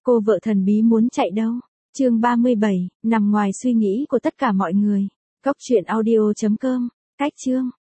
Cô vợ thần bí muốn chạy đâu? Chương 37, nằm ngoài suy nghĩ của tất cả mọi người. Cốc truyện audio.com. Cách chương.